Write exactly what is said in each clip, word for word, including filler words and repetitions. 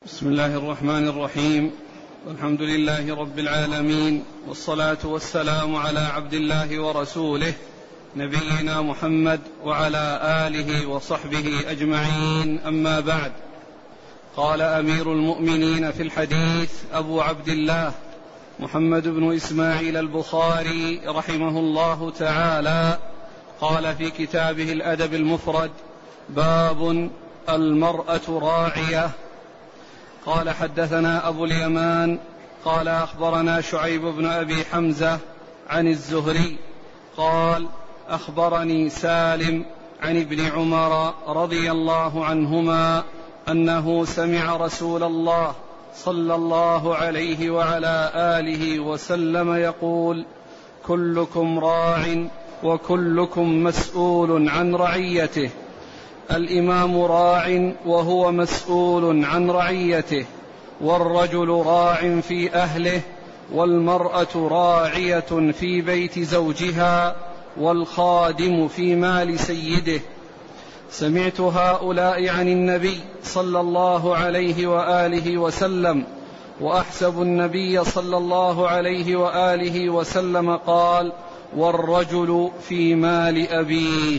بسم الله الرحمن الرحيم. الحمد لله رب العالمين، والصلاة والسلام على عبد الله ورسوله نبينا محمد وعلى آله وصحبه أجمعين، أما بعد. قال أمير المؤمنين في الحديث أبو عبد الله محمد بن إسماعيل البخاري رحمه الله تعالى، قال في كتابه الأدب المفرد: باب المرأة راعية. قال: حدثنا أبو اليمان قال أخبرنا شعيب بن أبي حمزة عن الزهري قال: أخبرني سالم عن ابن عمر رضي الله عنهما أنه سمع رسول الله صلى الله عليه وعلى آله وسلم يقول: كلكم راع وكلكم مسؤول عن رعيته. الإمام راع وهو مسؤول عن رعيته، والرجل راع في أهله، والمرأة راعية في بيت زوجها، والخادم في مال سيده. سمعت هؤلاء عن النبي صلى الله عليه وآله وسلم، وأحسب النبي صلى الله عليه وآله وسلم قال: والرجل في مال أبيه.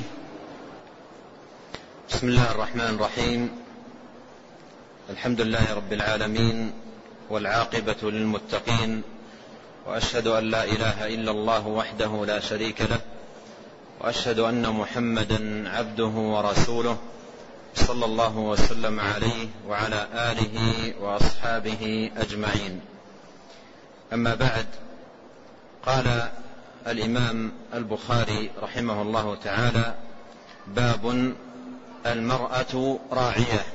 بسم الله الرحمن الرحيم. الحمد لله رب العالمين، والعاقبة للمتقين، وأشهد أن لا إله إلا الله وحده لا شريك له، وأشهد أن محمدا عبده ورسوله صلى الله وسلم عليه وعلى آله وأصحابه أجمعين. أما بعد، قال الإمام البخاري رحمه الله تعالى: باب المرأة راعية.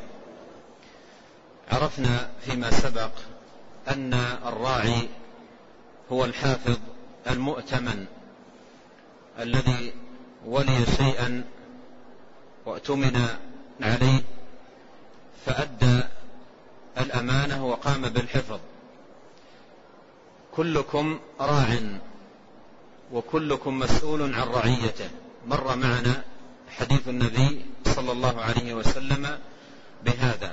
عرفنا فيما سبق أن الراعي هو الحافظ المؤتمن الذي ولي شيئا وأتمن عليه فأدى الأمانة وقام بالحفظ. كلكم راع وكلكم مسؤول عن رعيته. مر معنا حديث النبي صلى الله عليه وسلم بهذا،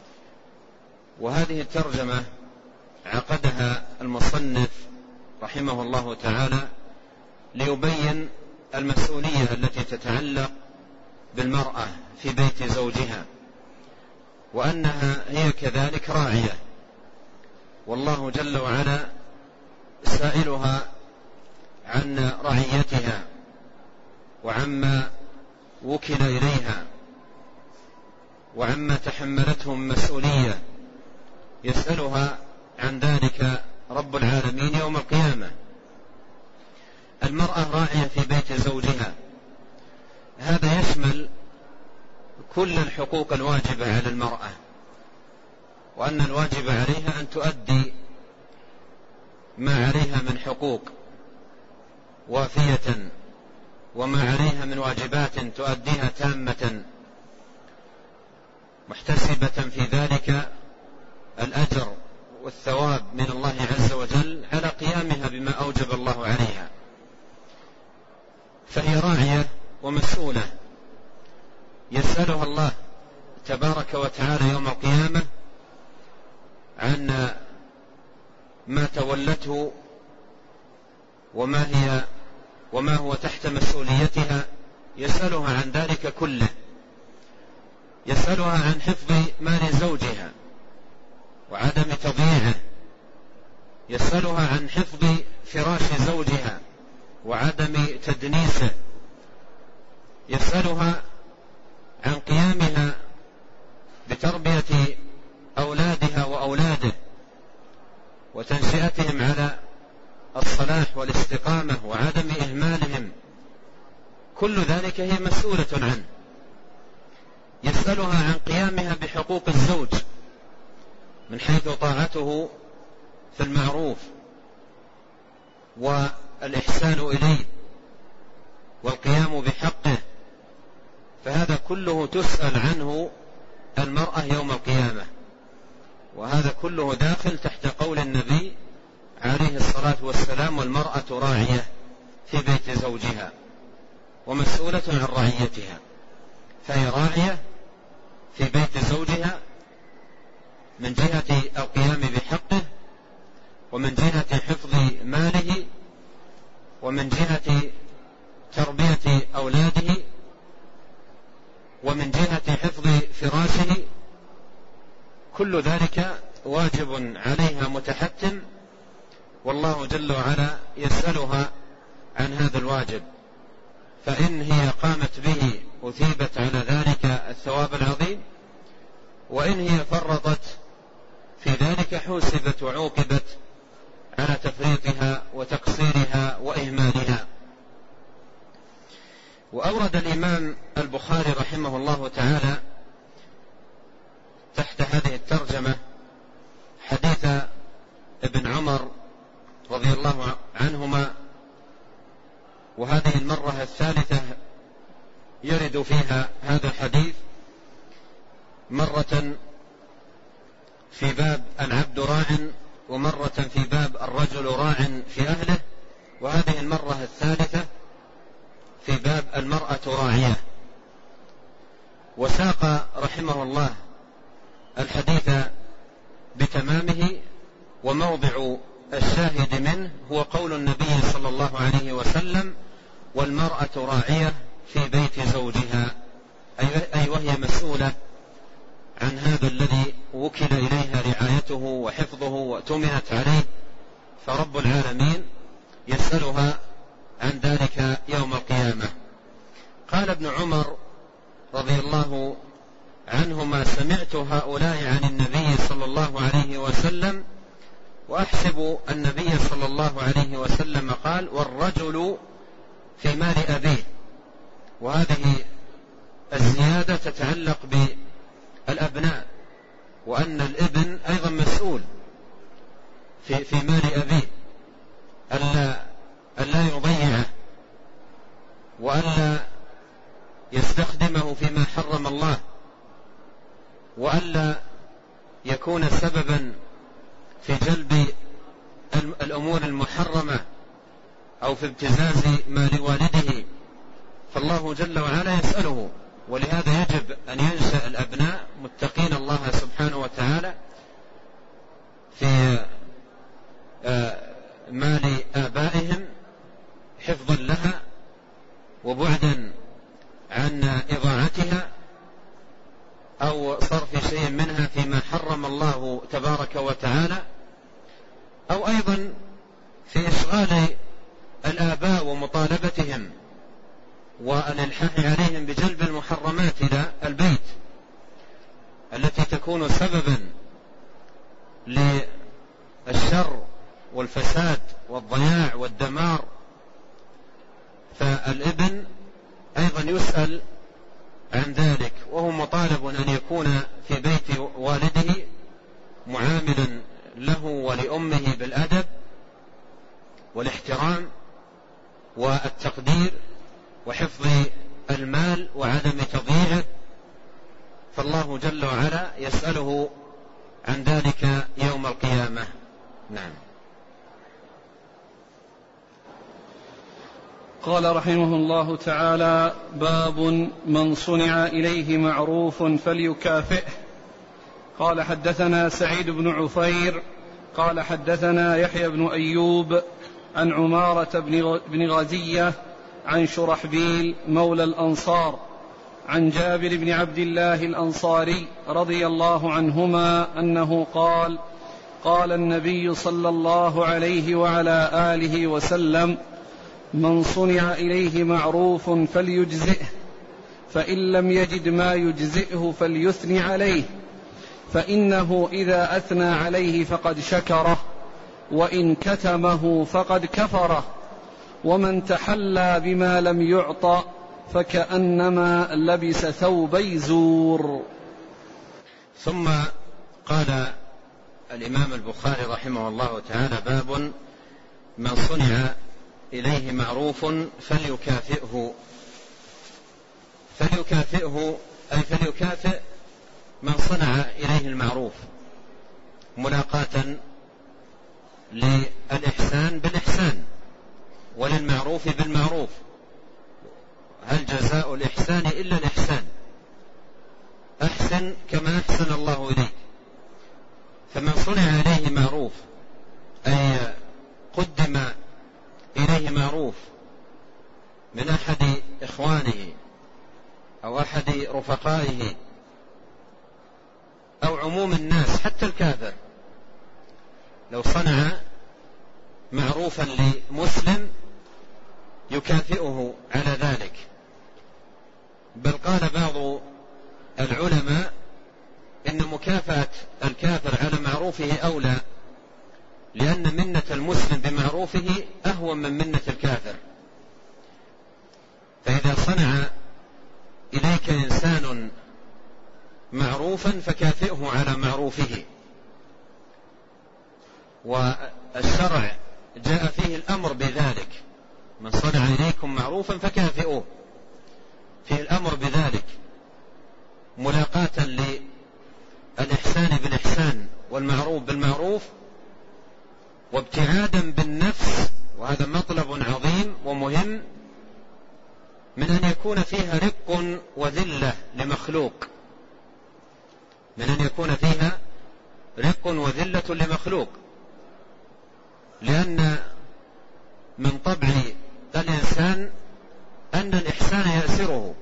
وهذه الترجمة عقدها المصنف رحمه الله تعالى ليبين المسؤولية التي تتعلق بالمرأة في بيت زوجها، وأنها هي كذلك راعية، والله جل وعلا سائلها عن رعيتها وعما وكل إليها وعما تحملته من مسؤولية. يسألها عن ذلك رب العالمين يوم القيامة. المرأة راعية في بيت زوجها، هذا يشمل كل الحقوق الواجبة على المرأة، وأن الواجب عليها أن تؤدي ما عليها من حقوق وافية، وما عليها من واجبات تؤديها تامة، محتسبة في ذلك الأجر والثواب من الله عز وجل على قيامها بما أوجب الله عليها. فهي راعية ومسؤولة، يسألها الله تبارك وتعالى يوم القيامة عن ما تولته وما هي وما هو تحت مسؤوليتها. يسألها عن ذلك كله، يسألها عن حفظ مال زوجها وعدم تضييعه، يسألها عن حفظ فراش زوجها وعدم تدنيسه، يسألها عن قيامها بتربية أولادها وأولاده وتنشئتهم على الصلاح والاستقامة وعدم إهمالهم. كل ذلك هي مسؤولة عنه. يسألها عن قيامها بحقوق الزوج من حيث طاعته في المعروف والإحسان إليه والقيام بحقه، فهذا كله تسأل عنه المرأة يوم القيامة، وهذا كله داخل تحت قول النبي عليه الصلاة والسلام: والمرأة راعية في بيت زوجها ومسؤولة عن رعيتها. فهي راعية في بيت زوجها من جهة القيام بحقه، ومن جهة حفظ ماله، ومن جهة تربية أولاده، ومن جهة حفظ فراشه، كل ذلك واجب عليها متحتم، والله جل وعلا يسألها عن هذا الواجب، فإن هي قامت به أثيبت على ذلك الثواب العظيم، وإن هي فرطت في ذلك حوسبت وعوقبت على تفريطها وتقصيرها وإهمالها. وأورد الإمام البخاري رحمه الله تعالى تحت هذه الترجمة حديث ابن عمر رضي الله عنهما، وهذه المرة الثالثة يرد فيها هذا الحديث، مرة في باب العبد راع، ومرة في باب الرجل راع في أهله، وهذه المرة الثالثة في باب المرأة راعية. وساق رحمه الله الحديث بتمامه، وموضع الشاهد منه هو قول النبي صلى الله عليه وسلم: والمرأة راعية في بيت زوجها، أي وهي مسؤولة عن هذا الذي وكل إليها رعايته وحفظه وأتمنت عليه، فرب العالمين يسألها عن ذلك يوم القيامة. قال ابن عمر رضي الله عنهما: سمعت هؤلاء عن النبي صلى الله عليه وسلم، وأحسب النبي صلى الله عليه وسلم قال: والرجل في مال أبيه. وهذه الزيادة تتعلق بالأبناء، وأن الابن أيضا مسؤول في, في مال أبيه، ألا, ألا يضيعه، وألا يستخدمه فيما حرم الله، وألا يكون سببا في جلب الأمور المحرمة أو في ابتزاز مال والده، فالله جل وعلا يسأله. ولهذا يجب أن ينشأ الأبناء متقين الله سبحانه وتعالى في مال آبائهم، حفظا لها وبعدا عن إضاعتها أو صرف شيء منها فيما حرم الله تبارك وتعالى، أو أيضا في إشغال الآباء ومطالبتهم والإلحاح عليهم بجلب المحرمات إلى البيت التي تكون سببا للشر والفساد والضياع والدمار. فالابن أيضا يسأل عن ذلك، وهو مطالب أن يكون في بيت والده معاملا له ولأمه بالأدب والاحترام والتقدير وحفظ المال وعدم تضييعه، فالله جل وعلا يسأله عن ذلك يوم القيامة. نعم. قال رحمه الله تعالى: باب من صنع إليه معروف فليكافئه. قال: حدثنا سعيد بن عفير قال حدثنا يحيى بن أيوب عن عمارة بن غزية عن شرحبيل مولى الأنصار عن جابر بن عبد الله الأنصاري رضي الله عنهما أنه قال: قال النبي صلى الله عليه وعلى آله وسلم: من صنع إليه معروف فليجزئه، فإن لم يجد ما يجزئه فليثني عليه، فإنه إذا أثنى عليه فقد شكره، وإن كتمه فقد كفره، ومن تحلى بما لم يعط فكأنما لبس ثوبي زور. ثم قال الإمام البخاري رحمه الله تعالى: باب من صنع إليه معروف فليكافئه. فليكافئه أي فليكافئ من صنع إليه المعروف، ملاقاة للإحسان بالإحسان وللمعروف بالمعروف. هل جزاء الإحسان إلا الإحسان؟ أحسن كما أحسن الله إليك، فمن صنع إليه معروف أي قدم إليه معروف من أحد إخوانه أو أحد رفقائه أو عموم الناس حتى الكافر، لو صنع معروفا لمسلم يكافئه على ذلك. بل قال بعض العلماء إن مكافأة الكافر على معروفه أولى، لأن منة المسلم بمعروفه أهون من منة الكافر. فإذا صنع إليك إنسان معروفا فكافئه على معروفه، والشرع جاء فيه الأمر بذلك، من صنع إليكم معروفا فكافئوه، فيه الأمر بذلك ملاقاة للإحسان بالإحسان والمعروف بالمعروف، وابتعادا بالنفس، وهذا مطلب عظيم ومهم، من أن يكون فيها رق وذلة لمخلوق، من أن يكون فيها رق وذلة لمخلوق، لأن من طبع الإنسان أن الإحسان يأسره،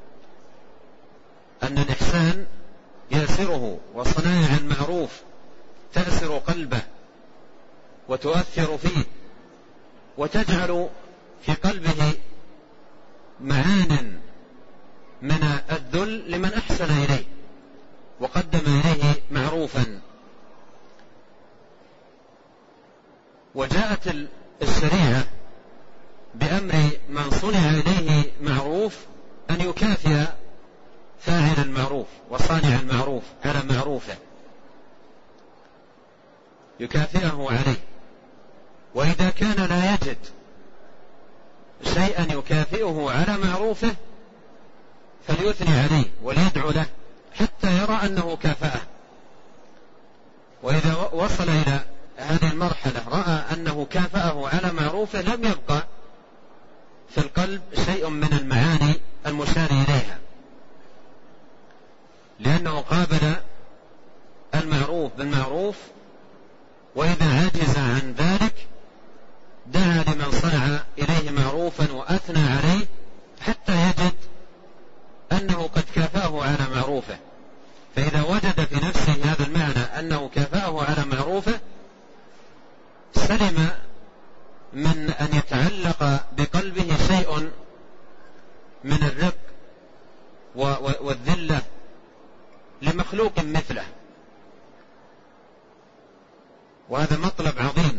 أن الإحسان يأسره، وصنائع المعروف تأسر قلبه وتؤثر فيه، وتجعل في قلبه معان من الذل لمن أحسن إليه وقدم إليه معروفا. وجاءت الشريعة بأمر من صنع إليه معروف أن يكافئ فاعل المعروف وصانع المعروف على معروفه، يكافئه عليه. وإذا كان لا يجد شيئا يكافئه على معروفه فليثني عليه وليدعو له حتى يرى أنه كافأه. وإذا وصل إلى هذه المرحلة رأى أنه كافأه على معروفه لم يبقى في القلب شيء من المعاني المشار إليها، لأنه قابل المعروف بالمعروف. وإذا عجز عن ذلك دعا لمن صنع إليه معروفا وأثنى عليه حتى يجد أنه قد كافأه على معروفه. فإذا وجد في نفسه هذا المعنى أنه كافأه على معروفه سلم من أن يتعلق بقلبه شيء من الرق والذلة لمخلوق مثله. وهذا مطلب عظيم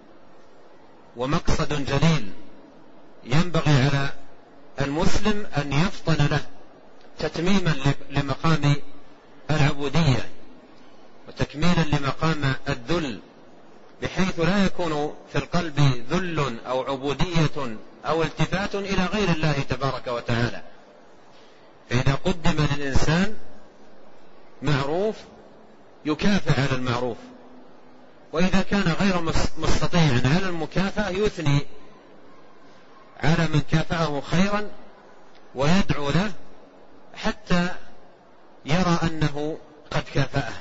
ومقصد جليل ينبغي على المسلم أن يفطن له تتميما لمقام العبودية وتكميلا لمقام الذل، بحيث لا يكون في القلب ذل أو عبودية أو التفات إلى غير الله تبارك وتعالى. فإذا قدم للإنسان معروف يكافئ على المعروف، وإذا كان غير مستطيع على المكافأة يثني على من كافأه خيرا ويدعو له حتى يرى أنه قد كافأه.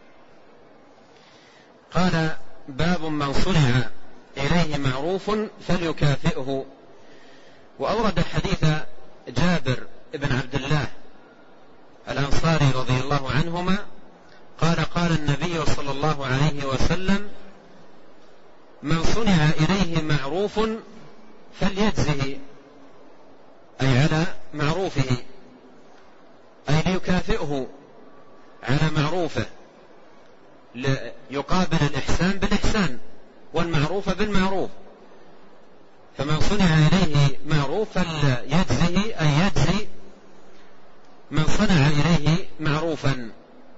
قال: باب من صنع إليه معروف فليكافئه. وأورد حديث جابر بن عبد الله الأنصاري رضي الله عنهما قال: قال النبي صلى الله عليه وسلم: من صنع إليه معروف فليجزه، أي على معروفه، أي ليكافئه على معروفه، يقابل الإحسان بالإحسان والمعروف بالمعروف. فمن صنع إليه معروف فليجزه، أي يجزي من صنع إليه معروفا.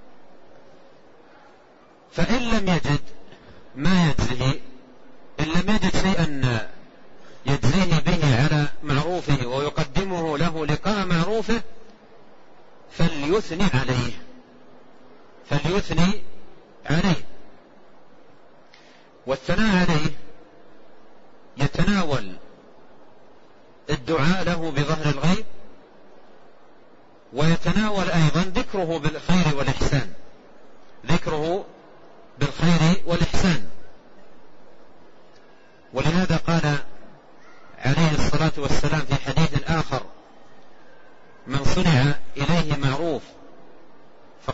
فإن لم يجد ما يجزيه، إن لم يجد شيئا يجزيه به على معروفه ويقدمه له لقاء معروفه فليثني عليه، فليثني عليه. والثناء عليه يتناول الدعاء له بظهر الغيب، ويتناول أيضا ذكره بالخير والإحسان، ذكره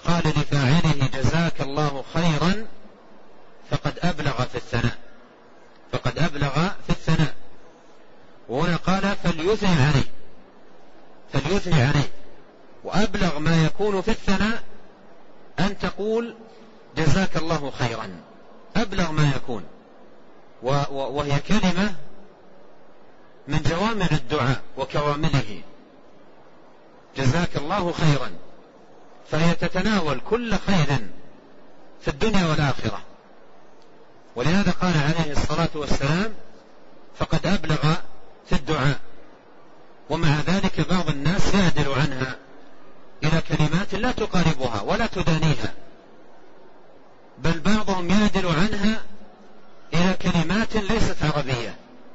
قال لفاعله جزاك الله خيرا فقد أبلغ في الثناء، فقد أبلغ في الثناء. وهنا قال فليثني عليه، فليثني عليه. وأبلغ ما يكون في الثناء أن تقول جزاك الله خيرا، أبلغ ما يكون، وهي كلمة من جوامع الدعاء وكوامله، جزاك الله خيرا، فهي تتناول كل خير في الدنيا والآخرة. ولهذا قال عليه الصلاة والسلام فقد أبلغ في الدعاء. ومع ذلك بعض الناس يعدل عنها إلى كلمات لا تقاربها ولا تدانيها، بل بعضهم يعدل عنها إلى كلمات ليست عربية.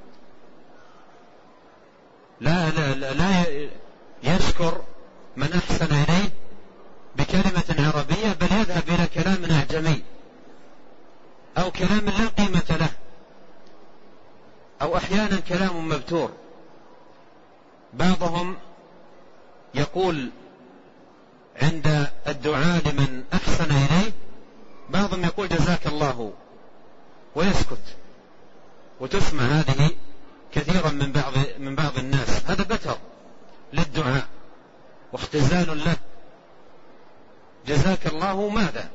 لا, لا, لا, لا يشكر من أحسن إليه بكلمة عربية، بل يذهب إلى كلام أعجمي أو كلام لا قيمة له، أو أحيانا كلام مبتور. بعضهم يقول عند الدعاء لمن أحسن إليه، بعضهم يقول جزاك الله ويسكت، وتسمع هذه كثيرا من بعض من بعض الناس. هذا بتر للدعاء واختزال له. جزاك الله ماذا؟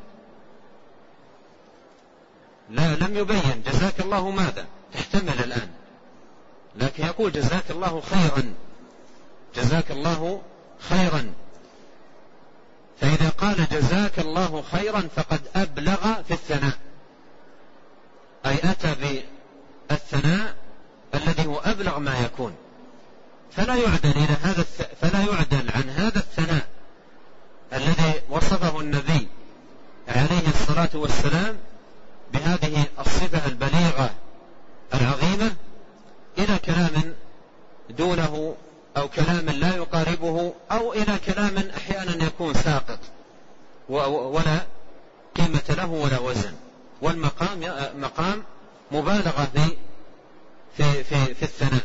لا، لم يبين جزاك الله ماذا، تحتمل الآن، لكن يقول جزاك الله خيرا، جزاك الله خيرا. فإذا قال جزاك الله خيرا فقد أبلغ في الثناء، أي أتى بالثناء الذي هو أبلغ ما يكون. فلا يعدل إلى هذا الث... فلا يعدل عن هذا الثناء الذي وصفه النبي عليه الصلاة والسلام بهذه الصفة البليغة العظيمة إلى كلام دونه، أو كلام لا يقاربه، أو إلى كلام أحيانا يكون ساقط ولا قيمة له ولا وزن. والمقام مقام مبالغة في في في, في الثناء.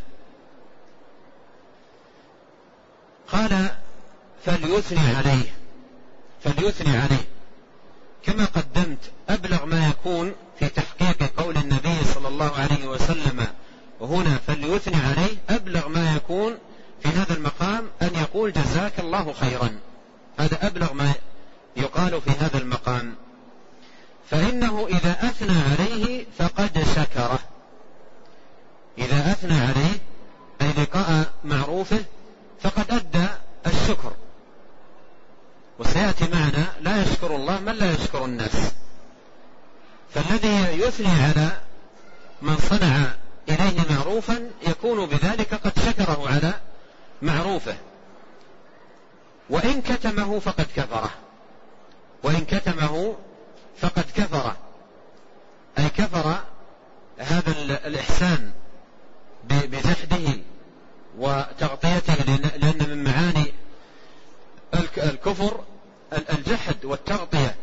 قال فليثني عليه، فليثني عليه كما قدمت. أبلغ ما يكون في تحقيق قول النبي صلى الله عليه وسلم وهنا فليثني عليه، أبلغ ما يكون في هذا المقام أن يقول جزاك الله خيرا. هذا أبلغ ما يقال في هذا المقام. فإنه إذا أثنى عليه فقد شكره، إذا أثنى عليه أي لقاء معروفه فقد أدى الشكر. وسيأتي معنا لا يشكر الله من لا يشكر الناس. فالذي يثني على من صنع إليه معروفا يكون بذلك قد شكره على معروفه. وإن كتمه فقد كفره، وإن كتمه فقد كفر، أي كفر هذا الإحسان بجحده وتغطيته، لأن من معاني الكفر الجحد والتغطية.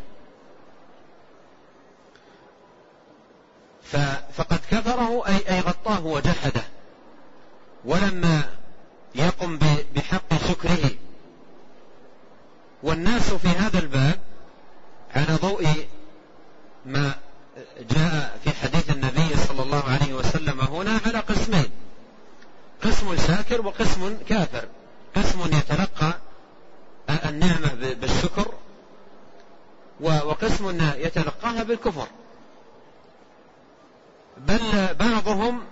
فقد كفره أي, أي غطاه وجحده، ولما يقم بحق شكره. والناس في هذا الباب على ضوء ما جاء في حديث النبي صلى الله عليه وسلم هنا على قسمين: قسم شاكر وقسم كافر. قسم يتلقى النعمة بالشكر، وقسم يتلقاها بالكفر. بل بعضهم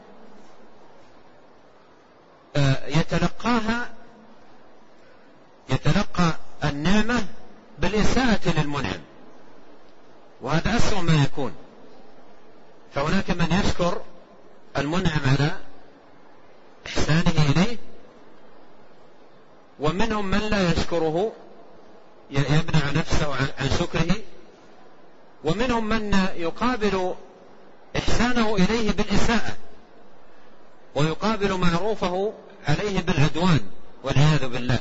يتلقاها يتلقى النعمة بالإساءة للمنعم، وهذا أسوأ ما يكون. فهناك من يشكر المنعم على إحسانه إليه، ومنهم من لا يشكره يمنع نفسه عن شكره، ومنهم من يقابل إحسانه إليه بالإساءة، ويقابل معروفه عليه بالعدوان والعياذ بالله.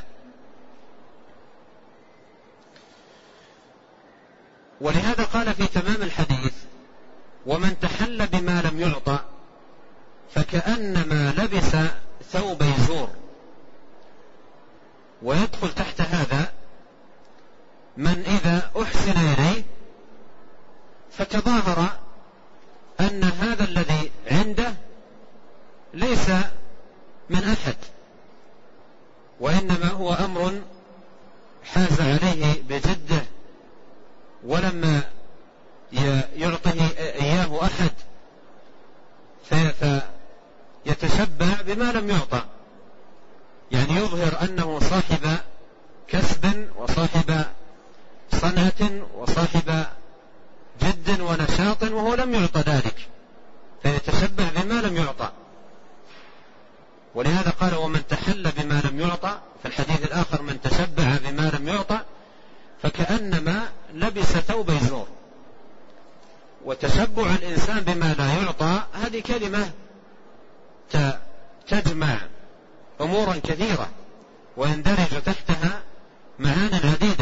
ولهذا قال في تمام الحديث: ومن تحل بما لم يعطى فكأنما لبس ثوب يزور. ويدخل تحت هذا من إذا أحسن فتظاهر أن هذا الذي عنده ليس من أحد، وإنما هو أمر حاز عليه بجده ولم يعطه إياه أحد، فيتشبع بما لم يعطى، يعني يظهر أنه صاحب كسب وصاحب صنعة وصاحب جد ونشاط وهو لم يعطى ذلك، فيتشبه بما لم يعطى. ولهذا قال ومن تحل بما لم يعطى، في الحديث الآخر من تشبع بما لم يعطى فكأنما لبس ثوب يزور. وتشبع الإنسان بما لا يعطى هذه كلمة تجمع أمورا كثيرة ويندرج تحتها معان عديدة،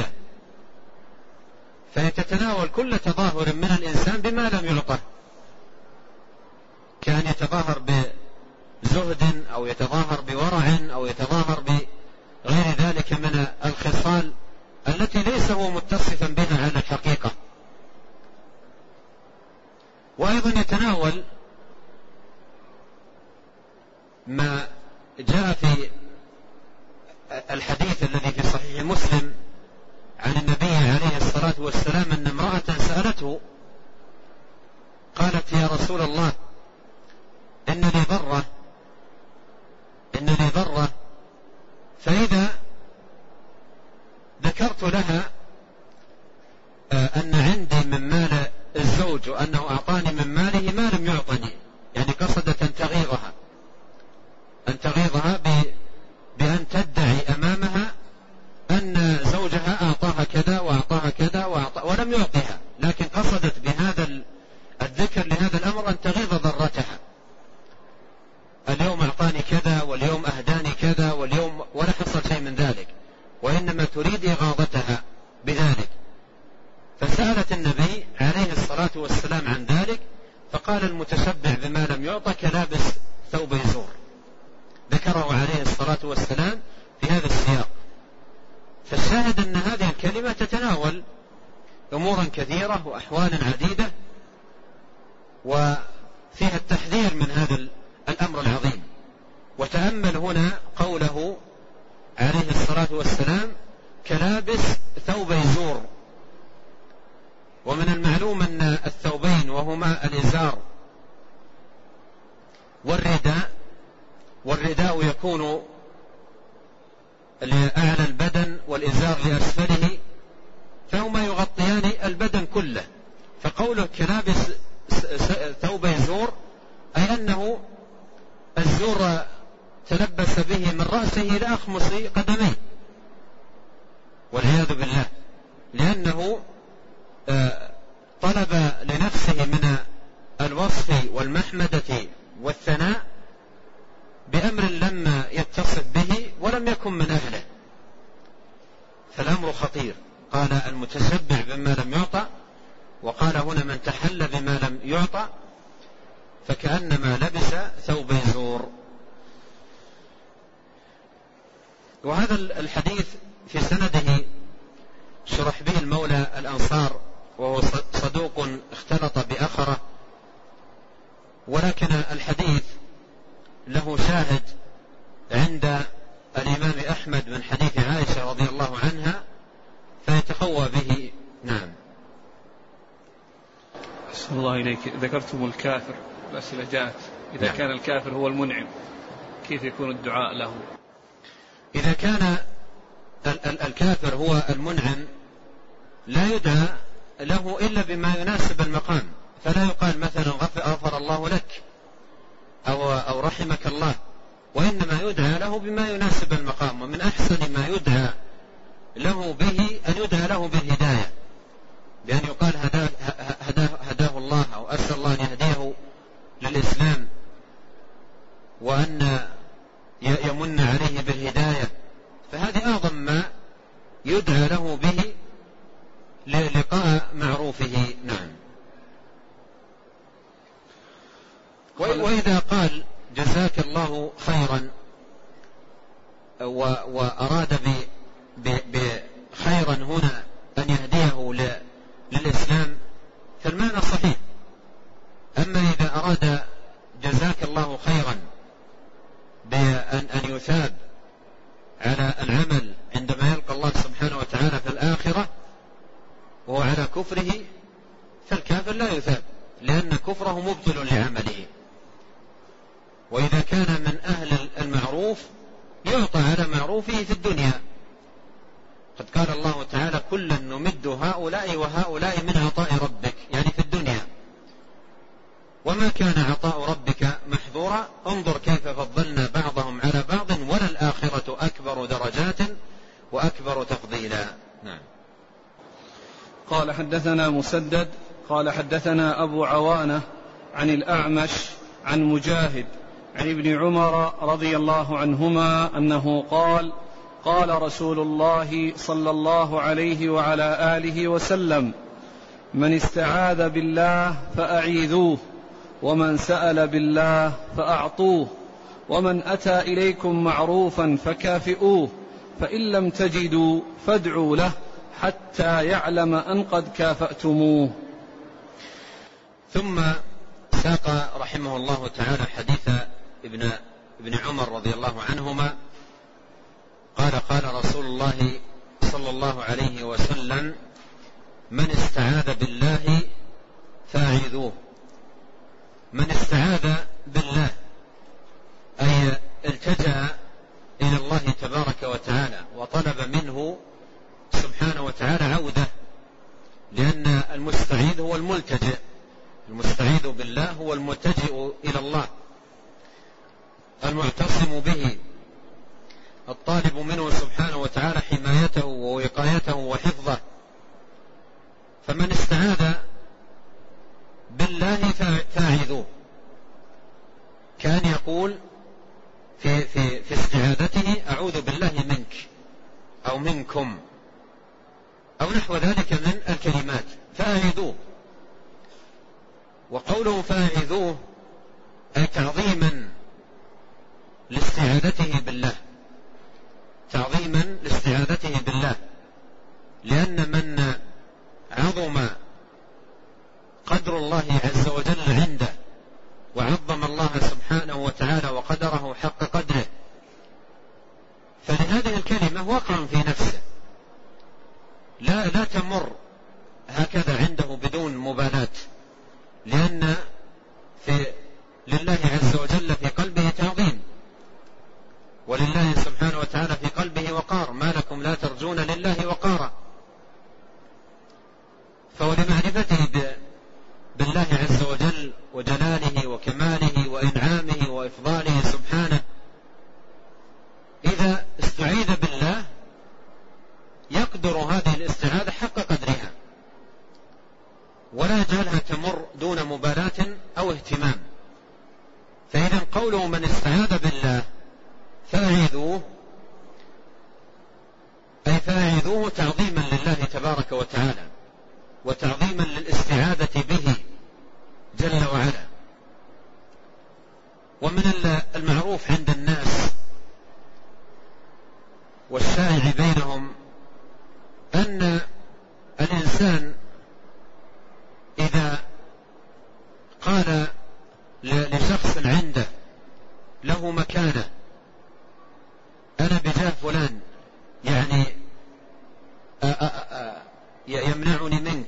فيتتناول كل تظاهر من الإنسان بما لم يعطى، كان يتظاهر بزهد أو يتظاهر بورع أو يتظاهر بغير ذلك من الخصال التي ليس هو متصفا بها على الحقيقة. وأيضا يتناول ما جاء في الحديث الذي في صحيح مسلم عن النبي عليه الصلاة والسلام أن امرأة سألته قالت يا رسول الله إن لي ضرة إن لي ضرة فإذا ذكرت لها أن عندي من مال الزوج وأنه أعطاني من ماله ما لم يعطني، يعني قصدت أن تغيظها أن تغيظها بأن تدعي أمامها أن زوجها أعطاها كذا وأعطاها كذا وأعطى ولم يعطيها، لكن قصدت بهذا الذكر لهذا الأمر أن تغيظ ضرتها، اليوم أعطاني كذا واليوم أهداني كذا واليوم، ولا حصل شيء من ذلك، وإنما تريد إغاظتها بذلك. فسألت النبي عليه الصلاة والسلام عن ذلك، فقال المتشبع بما لم يعطى كلابس ثوب يزور، ذكره عليه الصلاة والسلام في هذا السياق. فالشاهد أن هذه الكلمة تتناول أمورا كثيرة وأحوال عديدة، وفيها التحذير من هذا الأمر العظيم. وتأمل هنا قوله عليه الصلاة والسلام كلابس ثوب يزور، ومن المعلوم أن الثوبين وهما الإزار والرداء، والرداء يكون لأعلى البدن والإزار لأسفله، فهما يغطيان البدن كله. فقوله كلابس ثوب يزور أي أنه الزور تلبس به من رأسه إلى أخمص قدميه والعياذ بالله، لأنه طلب لنفسه من الوصف والمحمدة والثناء بأمر لم يتصف به ولم يكن من أهله، فالأمر خطير. قال المتشبع بما لم يعطى، وقال هنا من تحل بما لم يعطى، فكأنما لبس ثوب يزور. وهذا الحديث في سنده شرحبيل المولى الأنصار، وهو صدوق اختلط بأخره، ولكن الحديث له شاهد عند الإمام أحمد من حديث عائشة رضي الله عنها فيتقوى به. نعم. أحسن الله إليك. ذكرتم الكافر، الأسئلة جاءت إذا نعم. كان الكافر هو المنعم كيف يكون الدعاء له؟ إذا كان الكافر هو المنعم لا يدعى له إلا بما يناسب المقام، فلا يقال مثلا غفر الله لك أو, أو رحمك الله، وإنما يدعى له بما يناسب المقام. ومن أحسن ما يدعى له به أن يدعى له بالهداية، بأن يقال هداه, هداه, هداه الله، أو أسأل الله أن يهديه للإسلام وأن يمن عليه بالهداية، فهذه أعظم ما يدعى له به للقاء معروفه. نعم. وإذا قال جزاك الله خيرا وأراد بخيرا هنا أن يهديه للإسلام، فالمعنى كفره فالكافر لا يثاب، لأن كفره مبطل لعمله. وإذا كان من أهل المعروف يعطى على معروفه في الدنيا. قد قال الله تعالى: كلا نمد هؤلاء وهؤلاء من عطاء ربك، يعني في الدنيا. وما كان عطاء ربك محظورا، انظر كيف فضلنا بعضهم على بعض وللآخرة أكبر درجات وأكبر تفضيلا. نعم. قال حدثنا مسدد قال حدثنا أبو عوانة عن الأعمش عن مجاهد عن ابن عمر رضي الله عنهما أنه قال: قال رسول الله صلى الله عليه وعلى آله وسلم: من استعاذ بالله فأعيذوه، ومن سأل بالله فأعطوه، ومن أتى إليكم معروفا فكافئوه، فإن لم تجدوا فادعوا له حتى يعلم أن قد كافأتموه. ثم ساق رحمه الله تعالى حديث ابن, ابن عمر رضي الله عنهما قال: قال رسول الله صلى الله عليه وسلم: من استعاذ بالله فأعيذوه. من استعاذ بالله أي التجأ إلى الله تبارك وتعالى وطلب منه سبحانه وتعالى عودة، لأن المستعيذ هو الملتجئ، المستعيذ بالله هو الملتجئ إلى الله، المعتصم به، الطالب منه سبحانه وتعالى حمايته ووقايته وحفظه. فمن استعاذ بالله فاعذوه، كان يقول في, في, في استعاذته: أعوذ بالله منك أو منكم أو نحو ذلك من الكلمات، فاعذوه. وقوله فاعذوه أي تعظيما لاستعاذته بالله، تعظيما لاستعاذته بالله، لأن من عظم قدر الله عز وجل عنده وعظم الله سبحانه وتعالى وقدره حق قدره، فلهذه الكلمة وقع في نفسه، لا لا تمر هكذا عنده بدون مبالاة، لأن في لله عز وجل في قلبه تعظيم، ولله سبحانه وتعالى في قلبه وقار. ما لكم لا ترجون لله وقارا. فولمعرفته بالله عز وجل وجلاله وكماله وإنعامه وإفضاله سبحانه، إذا استعيذ بالله يقدر هذه الاستعاذة حق قدرها، ولا يجعلها تمر دون مبالاة أو اهتمام. فإذا قوله من استعاذ بالله فاعذوه أي فاعذوه تعظيما لله تبارك وتعالى، وتعظيما للاستعاذة به جل وعلا. ومن المعروف عند الناس والشائع بينهم أن الإنسان إذا قال لشخص عنده له مكانة: أنا بجاه فلان يعني يمنعني منك،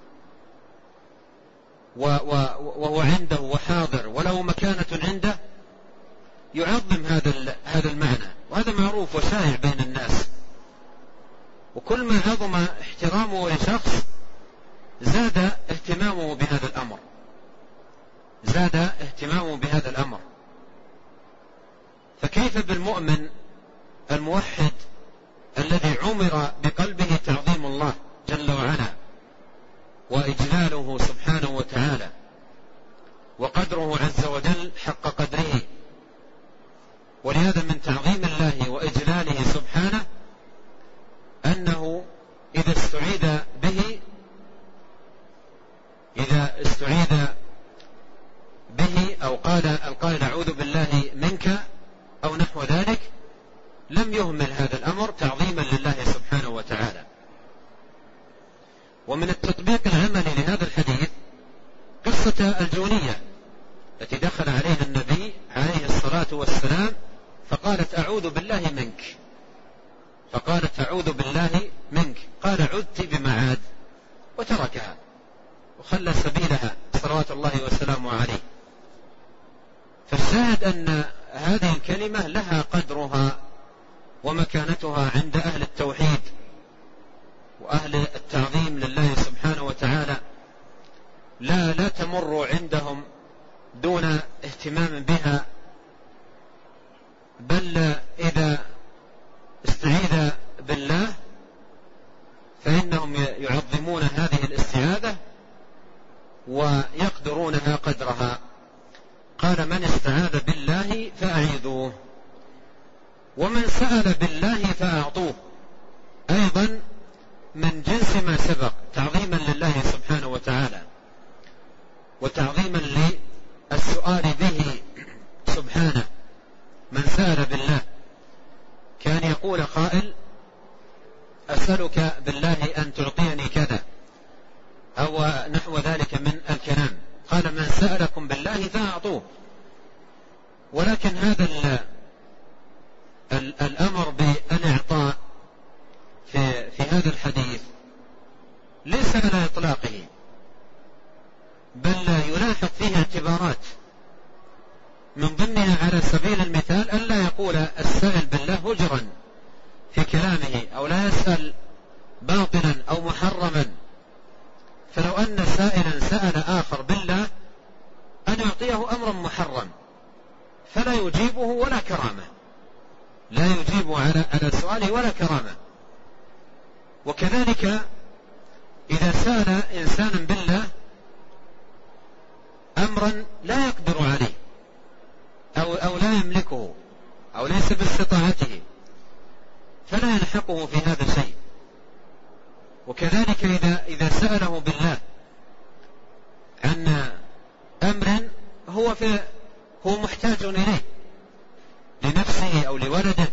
وهو عنده وحاضر وله مكانة عنده، يعظم هذا هذا المعنى، وهذا معروف وشائع بين الناس. وكل ما عظم احترامه لشخص زاد اهتمامه بهذا الأمر، زاد اهتمامه بهذا الأمر. فكيف بالمؤمن الموحد الذي عمر بقلبه تعظيم الله جل وعلا وإجلاله سبحانه وتعالى وقدره عز وجل حق قدره. ولهذا من تعظيم الله وإجلاله سبحانه أنه إذا استعيذ به إذا استعيذ به أو قال القائل أعوذ بالله منك أو نحو ذلك لم يهمل هذا الأمر تعظيما لله سبحانه وتعالى. ومن التطبيق العملي لهذا الحديث قصة الجونية التي دخل عليها النبي عليه الصلاة والسلام فقالت أعوذ بالله منك، فقالت أعوذ بالله منك، قال عذت بمعاد، وتركها وخلى سبيلها صلوات الله وسلامه عليه. فالشاهد أن هذه الكلمة لها قدرها ومكانتها عند أهل التوحيد وأهل التعظيم لله سبحانه وتعالى، لا لا تمر عندهم دون اهتمام بها، بل إذا استعيذ بالله فإنهم يعظمون هذه الاستعاذة ويقدرونها قدرها. قال: من استعاذ بالله فأعيذوه، ومن سأل بالله فأعطوه، أيضا من جنس ما سبق، تعظيما لله سبحانه وتعالى وتعظيما للسؤال به سبحانه. من سأل بالله كان يقول قائل: أسألك بالله أن تعطيني كذا أو نحو ذلك من الكلام. قال: من سألكم بالله فأعطوه. ولكن هذا ال ال الأمر بالإعطاء في, في هذا الحديث ليس على إطلاقه، بل يلاحظ فيه اعتبارات، من ضمنها على سبيل المثال ألا يقول السائل بالله هجرا في كلامه، أو لا يسأل باطلا أو محرما. فلو أن سائلا سأل آخر بالله أن يعطيه أمرا محرم فلا يجيبه ولا كرامة، لا يجيب على على سؤاله ولا كرامة. وكذلك إذا سأل إنسانا بالله أمرا لا يقدر عليه أو, أو لا يملكه أو ليس باستطاعته فلا يلحقه في هذا الشيء. وكذلك إذا, إذا سأله بالله عن أمر هو, في هو محتاج إليه لنفسه أو لولده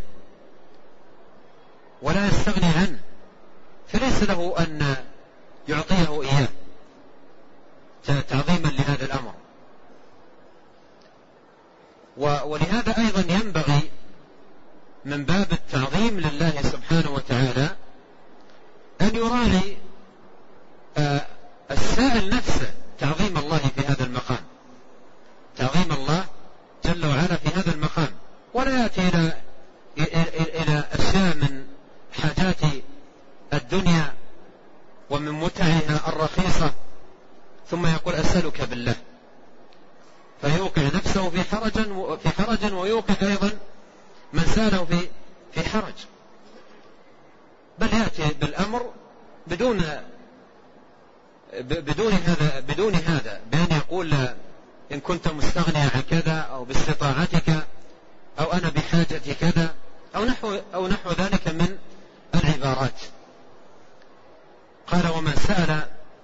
ولا يستغني عنه، فليس له أن يعطيه إياه تعظيما لهذا الأمر. ولهذا أيضا ينبغي من باب التعظيم لله سبحانه وتعالى أن يراعي السائل نفسه تعظيم الله في هذا المقام، تعظيم الله جل وعلا في هذا المقام، ولا يأتي إلى إلى أشياء من حاجات الدنيا ومن متعها الرخيصة ثم يقول أسألك بالله، فيوقع نفسه في حرج في حرج ويوقع أيضا من سأله في في حرج. بل يأتي بالأمر بدون بدون هذا بدون هذا بأن يقول إن كنت مستغنيا عن كذا أو باستطاعتك أو أنا بحاجة كذا أو نحو أو نحو ذلك من العبارات. قال: ومن سأل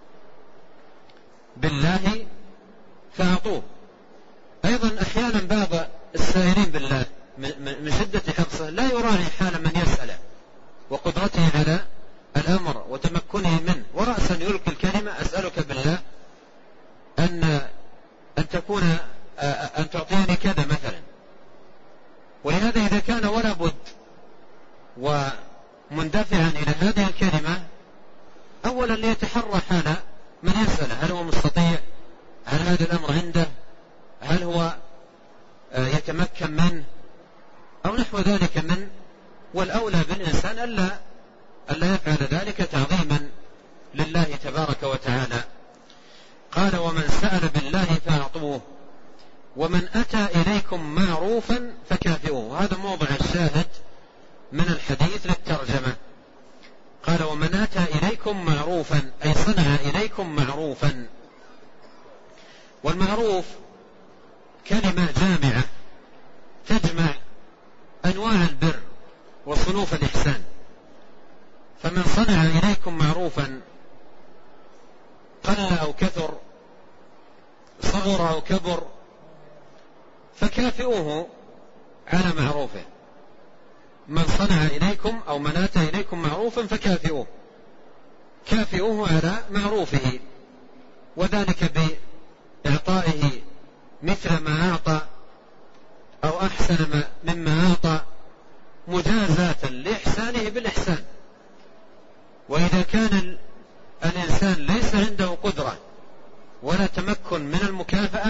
بالله فأعطوه. أيضا أحيانا بعض السائلين بالله من شدة حرصه لا يراعي حال من يسأله وقدرته على الأمر وتمكنه منه، ورأسا يلقي الكلمة: أسألك بالله أن أن تكون أن تعطيني كذا مثلا. ولهذا إذا كان ولا بد ومندفعا إلى هذه الكلمة أولا ليتحرى حال من يسأله، هل هو مستطيع، هل هذا الأمر عنده، هل هو يتمكن منه أو نحو ذلك من. والأولى بالإنسان ألا ألا يفعل ذلك تعظيما لله تبارك وتعالى. قال: ومن سأل بالله فأعطوه، ومن أتى إليكم معروفا فكافئوه. هذا موضع الشاهد من الحديث للترجمة. قال: ومن أتى إليكم معروفا أي صنع إليكم معروفا. والمعروف كلمة جامعة تجمع أنواع البر وصنوف الإحسان. فمن صنع إليكم معروفا قل أو كثر، صغر أو كبر، فكافئوه على معروفه. من صنع إليكم أو من أتى إليكم معروفا فكافئوه، كافئوه على معروفه، وذلك بإعطائه مثل ما أعطى أو أحسن مما أعطى، مجازاة لإحسانه بالإحسان. وإذا كان الإنسان ليس ولا تمكن من المكافأة،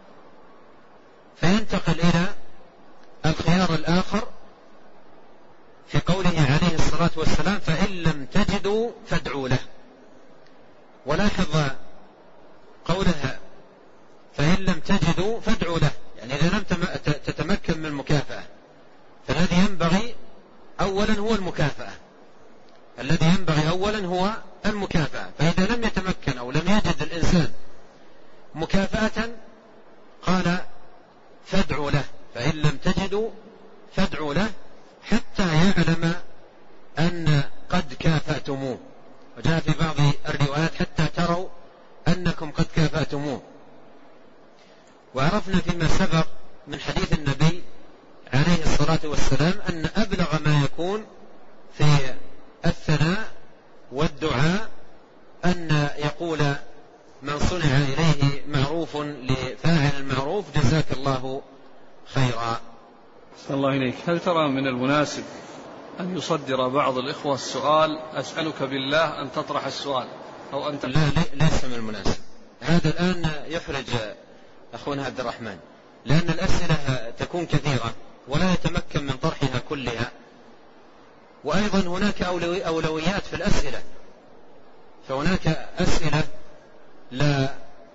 فينتقل إلى الخيار الآخر في قوله عليه الصلاة والسلام فإن لم تجدوا فادعوا له. ولاحظ قولها فإن لم تجدوا فادعوا له، يعني إذا لم تتمكن من المكافأة فالذي ينبغي أولا هو المكافأة، الذي ينبغي أولا هو المكافأة. فإذا لم يتمكن أو لم يجد الإنسان مكافأة قال فادعوا له، فإن لم تجدوا فادعوا له حتى يعلم أن قد كافأتموه. وجاء في بعض الروايات حتى تروا أنكم قد كافأتموه. وعرفنا فيما سبق من حديث النبي عليه الصلاة والسلام أن أبلغ ما يكون في الثناء والدعاء أن يقول من صنع إليه معروف لفاعل المعروف جزاك الله خيرا. صلى الله إليك. هل ترى من المناسب أن يصدر بعض الإخوة السؤال أسألك بالله أن تطرح السؤال أو أن لا ليس من المناسب هذا الآن يحرج أخونا عبد الرحمن، لأن الأسئلة تكون كثيرة ولا يتمكن من طرحها كلها، وأيضا هناك أولويات في الأسئلة، فهناك أسئلة لا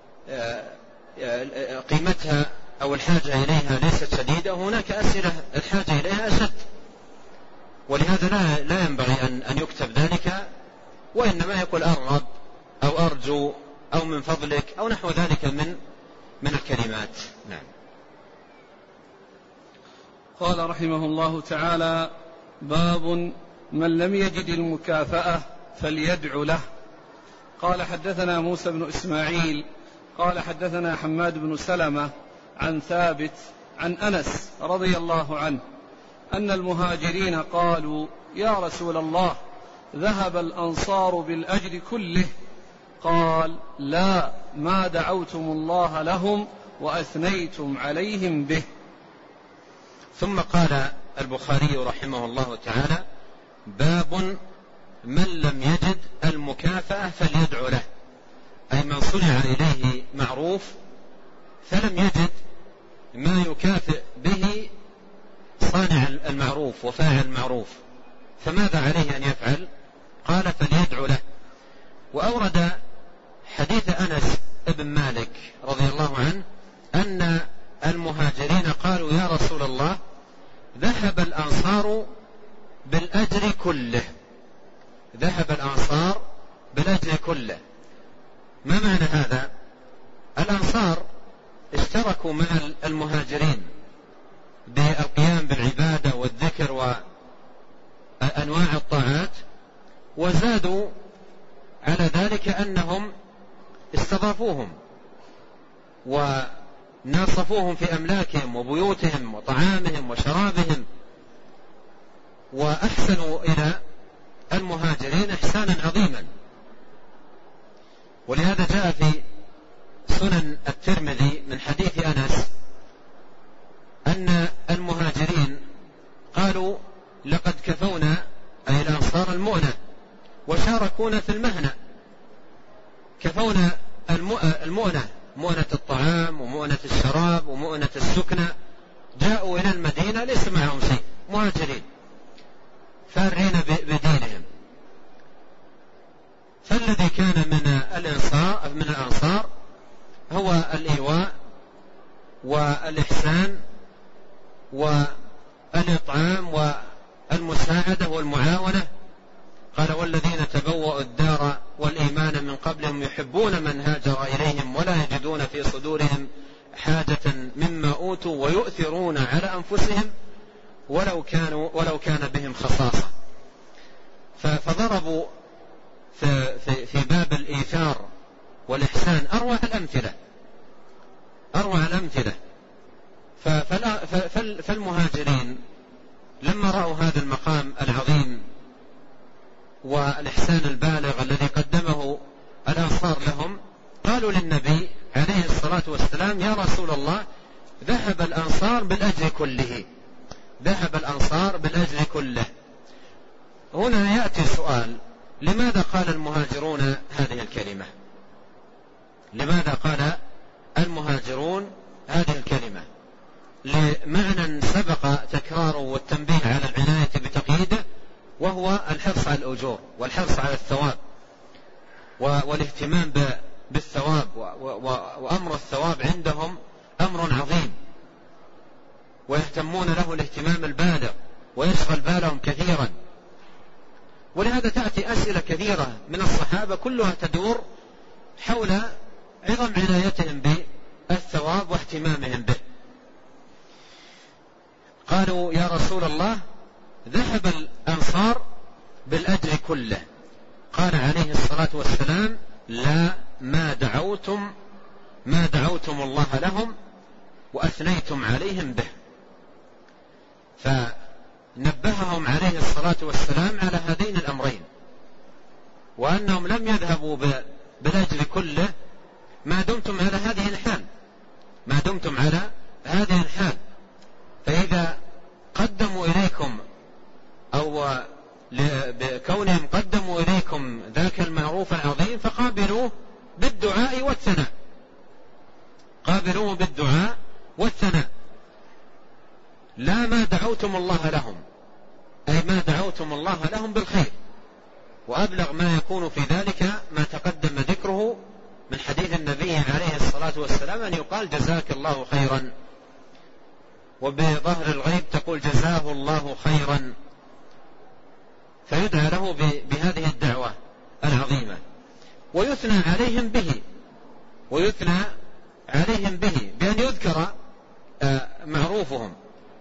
قيمتها أو الحاجة إليها ليست شديدة، وهناك أسئلة الحاجة إليها أشد، ولهذا لا, لا ينبغي أن, أن يكتب ذلك، وإنما يقول أرغب أو أرجو أو من فضلك أو نحو ذلك من من الكلمات. نعم. قال رحمه الله تعالى باب من لم يجد المكافأة فليدع له. قال حدثنا موسى بن إسماعيل قال حدثنا حماد بن سلمة عن ثابت عن أنس رضي الله عنه أن المهاجرين قالوا يا رسول الله ذهب الأنصار بالأجر كله، قال لا ما دعوتم الله لهم وأثنيتم عليهم به. ثم قال البخاري رحمه الله تعالى باب من لم يجد المكافأة فليدعو له، أي من صنع إليه معروف فلم يجد ما يكافئ به صانع المعروف وفاعل المعروف، فماذا عليه أن يفعل؟ قال فليدعو له. وأورد حديث أنس بن مالك رضي الله عنه أن المهاجرين قالوا يا رسول الله ذهب الأنصار بالأجر كله، ذهب الأنصار بالأجر كله. ما معنى هذا؟ الأنصار اشتركوا مع المهاجرين بالقيام بالعبادة والذكر وأنواع الطاعات، وزادوا على ذلك أنهم استضافوهم وناصفوهم في أملاكهم وبيوتهم وطعامهم وشرابهم، وأحسنوا إلى المهاجرين إحسانا عظيما. ولهذا جاء في سنن الترمذي من حديث أنس أن المهاجرين قالوا لقد كفونا أي الأنصار المؤنة وشاركونا في المهنة، كفونا المؤنة، مؤنة الطعام ومؤنة الشراب ومؤنة السكنة. جاءوا إلى المدينة ليس معهم شيء، مهاجرين فارين بدينهم. فالذي كان من الأنصار من الأنصار هو الإيواء والإحسان والإطعام والمساعدة والمعاونة. قال والذين تبوأوا الدار والإيمان من قبلهم يحبون من هاجر إليهم ولا يجدون في صدورهم حاجة مما أوتوا ويؤثرون على أنفسهم ولو كانوا ولو كان بهم خصاصة. فضربوا في, في, في باب الإيثار والإحسان أروع الأمثلة أروع الأمثلة. فالمهاجرين لما رأوا هذا المقام العظيم والإحسان البالغ الذي قدمه الأنصار لهم قالوا للنبي عليه الصلاة والسلام يا رسول الله ذهب الأنصار بالأجر كله، ذهب الأنصار بالأجر كله. هنا يأتي سؤال: لماذا قال المهاجرون هذه الكلمة؟ لماذا قال المهاجرون هذه الكلمة؟ لمعنى سبق تكراره والتنبيه على العناية بتقييده، وهو الحرص على الأجور والحرص على الثواب والاهتمام بالثواب، وأمر الثواب عندهم أمر عظيم، ويهتمون له الاهتمام البالغ ويشغل بالهم كثيرا. ولهذا تأتي أسئلة كثيرة من الصحابة كلها تدور حول عظم عنايتهم بالثواب واهتمامهم به. قالوا يا رسول الله ذهب الأنصار بالأجر كله. قال عليه الصلاة والسلام لا، ما دعوتم ما دعوتم الله لهم وأثنيتم عليهم به. فنبههم عليه الصلاة والسلام على هذين الأمرين، وأنهم لم يذهبوا بالأجر كله ما دمتم على هذه الحال ما دمتم على هذه الحال فإذا قدموا إليكم أو بكونهم قدموا إليكم ذاك المعروف العظيم فقابلوه بالدعاء والثناء قابلوه بالدعاء والثناء لا ما دعوتم الله لهم، أي ما دعوتم الله لهم بالخير. وأبلغ ما يكون في ذلك ما تقدم ذكره من حديث النبي عليه الصلاة والسلام أن يقال جزاك الله خيرا، وبظهر الغيب تقول جزاه الله خيرا، فيدعى له بهذه الدعوة العظيمة ويثنى عليهم به ويثنى عليهم به بأن يذكر معروفهم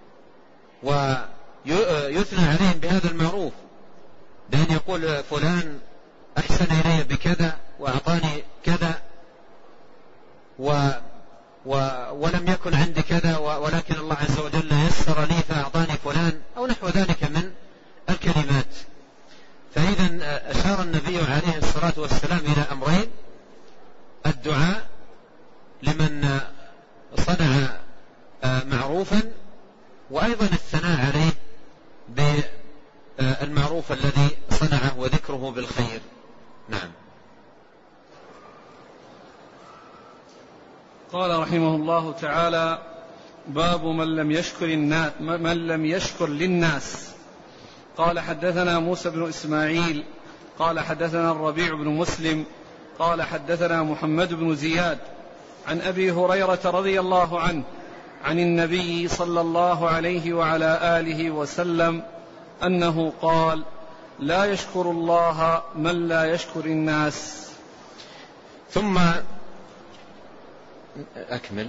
ويثنى عليهم بهذا المعروف، بأن يقول فلان أحسن إلي بكذا وأعطاني كذا و و ولم يكن عندي كذا ولكن الله عز وجل يسر لي فأعطاني فلان أو نحو ذلك من الكلمات. فإذا أشار النبي عليه الصلاة والسلام إلى أمرين: الدعاء لمن صنع معروفا، وأيضا الثناء عليه بالمعروف الذي صنعه وذكره بالخير. نعم. قال رحمه الله تعالى: باب من لم يشكر الناس من لم يشكر للناس. قال حدثنا موسى بن إسماعيل قال حدثنا الربيع بن مسلم قال حدثنا محمد بن زياد عن أبي هريرة رضي الله عنه عن النبي صلى الله عليه وعلى آله وسلم أنه قال: لا يشكر الله من لا يشكر الناس. ثم أكمل.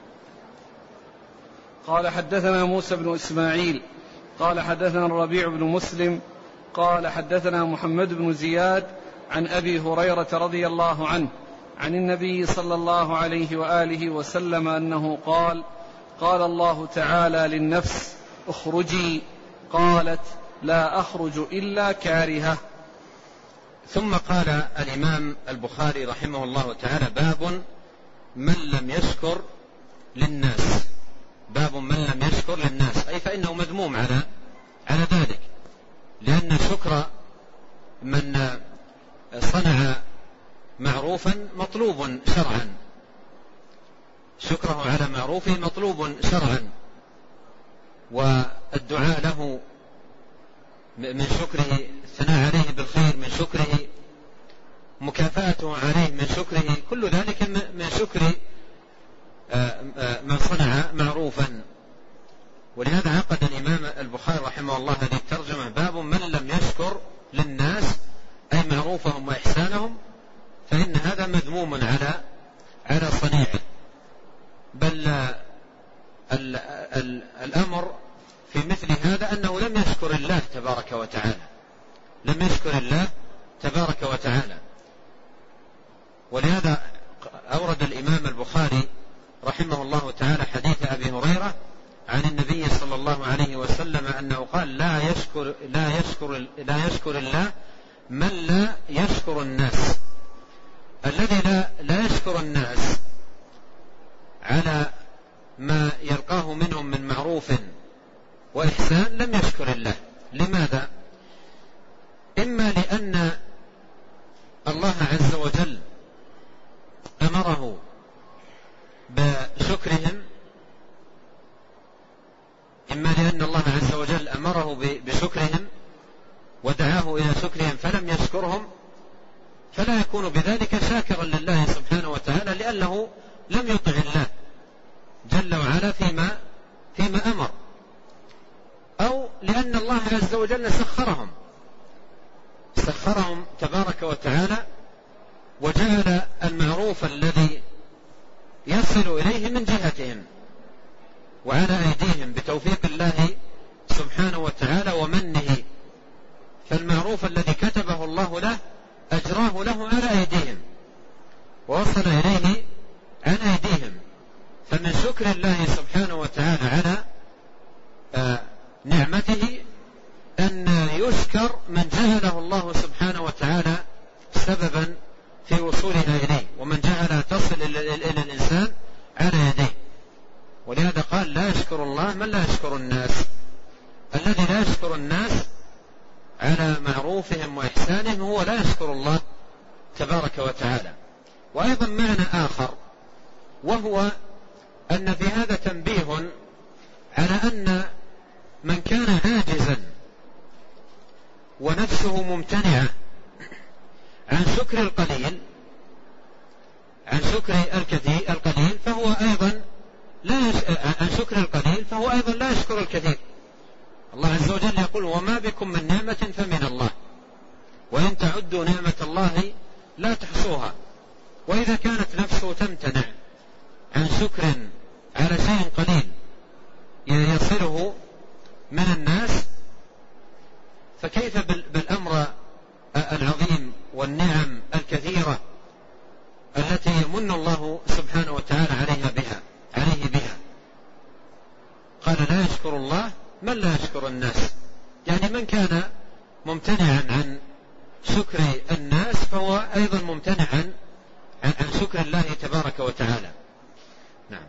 قال حدثنا موسى بن إسماعيل قال حدثنا الربيع بن مسلم قال حدثنا محمد بن زياد عن أبي هريرة رضي الله عنه عن النبي صلى الله عليه وآله وسلم أنه قال: قال الله تعالى للنفس: اخرجي، قالت: لا أخرج إلا كارهة. ثم قال الإمام البخاري رحمه الله تعالى: باب من لم يشكر للناس. باب من لم يشكر للناس، أي فإنه مذموم على على ذلك، لأن شكر من صنع معروفا مطلوب شرعا، شكره على معروفه مطلوب شرعا، والدعاء له من شكره، الثناء عليه بالخير من شكره، مكافاته عليه من شكره، كل ذلك من شكر من صنع معروفا. ولهذا عقد الإمام البخاري رحمه الله هذه الترجمة: باب من لم يشكر للناس، أي معروفهم وإحسانهم، فإن هذا مذموم على على صنيعه. بل ال ال الأمر في مثل هذا أنه لم يشكر الله تبارك وتعالى، لم يشكر الله تبارك وتعالى. ولهذا أورد الإمام البخاري رحمه الله تعالى حديث أبي هريرة عن النبي صلى الله عليه وسلم أنه قال: لا يشكر لا يشكر لا يشكر الله من لا يشكر الناس. الذي لا لا يشكر الناس على ما يلقاه منهم من معروف وإحسان لم يشكر الله. لماذا؟ إما لأن الله عز وجل أمر أمره بشكرهم، إما لأن الله عز وجل أمره بشكرهم ودعاه إلى شكرهم فلم يشكرهم، فلا يكون بذلك شاكرا لله سبحانه وتعالى، لأنه لم يطع الله جل وعلا فيما, فيما أمر، أو لأن الله عز وجل سخرهم سخرهم تبارك وتعالى وجعل المعروف الذي يصل إليه من جهتهم وعلى أيديهم بتوفيق الله سبحانه وتعالى ومنه، فالمعروف الذي كتبه الله له أجراه له على أيديهم ووصل إليه عن أيديهم. فمن شكر الله سبحانه وتعالى على آه نعمته أن يشكر من جعله الله سبحانه وتعالى سببا في وصولها إليه، ومن جعلها تصل إلى الإنسان على يديه. ولهذا قال لا يشكر الله من لا يشكر الناس. الذي لا يشكر الناس على معروفهم وإحسانهم هو لا يشكر الله تبارك وتعالى. وأيضا معنى آخر، وهو أن في هذا تنبيه على أن من كان عاجزا ونفسه ممتنعة عن شكر القليل عن شكر الكثير القليل فهو أيضا لا يش... عن شكر القليل فهو أيضا لا يشكر الكثير. الله عز وجل يقول وما بكم من نعمة فمن الله وإن تعدوا نعمة الله لا تحصوها. وإذا كانت نفسه تمتنع عن شكر على شيء قليل يصله من الناس، فكيف بالأمر العظيم والنعم الكثيرة التي يمن الله سبحانه وتعالى عليها بها عليه بها. قال لا يشكر الله من لا يشكر الناس، يعني من كان ممتنعا عن شكر الناس فهو أيضا ممتنع عن, عن شكر الله تبارك وتعالى. نعم.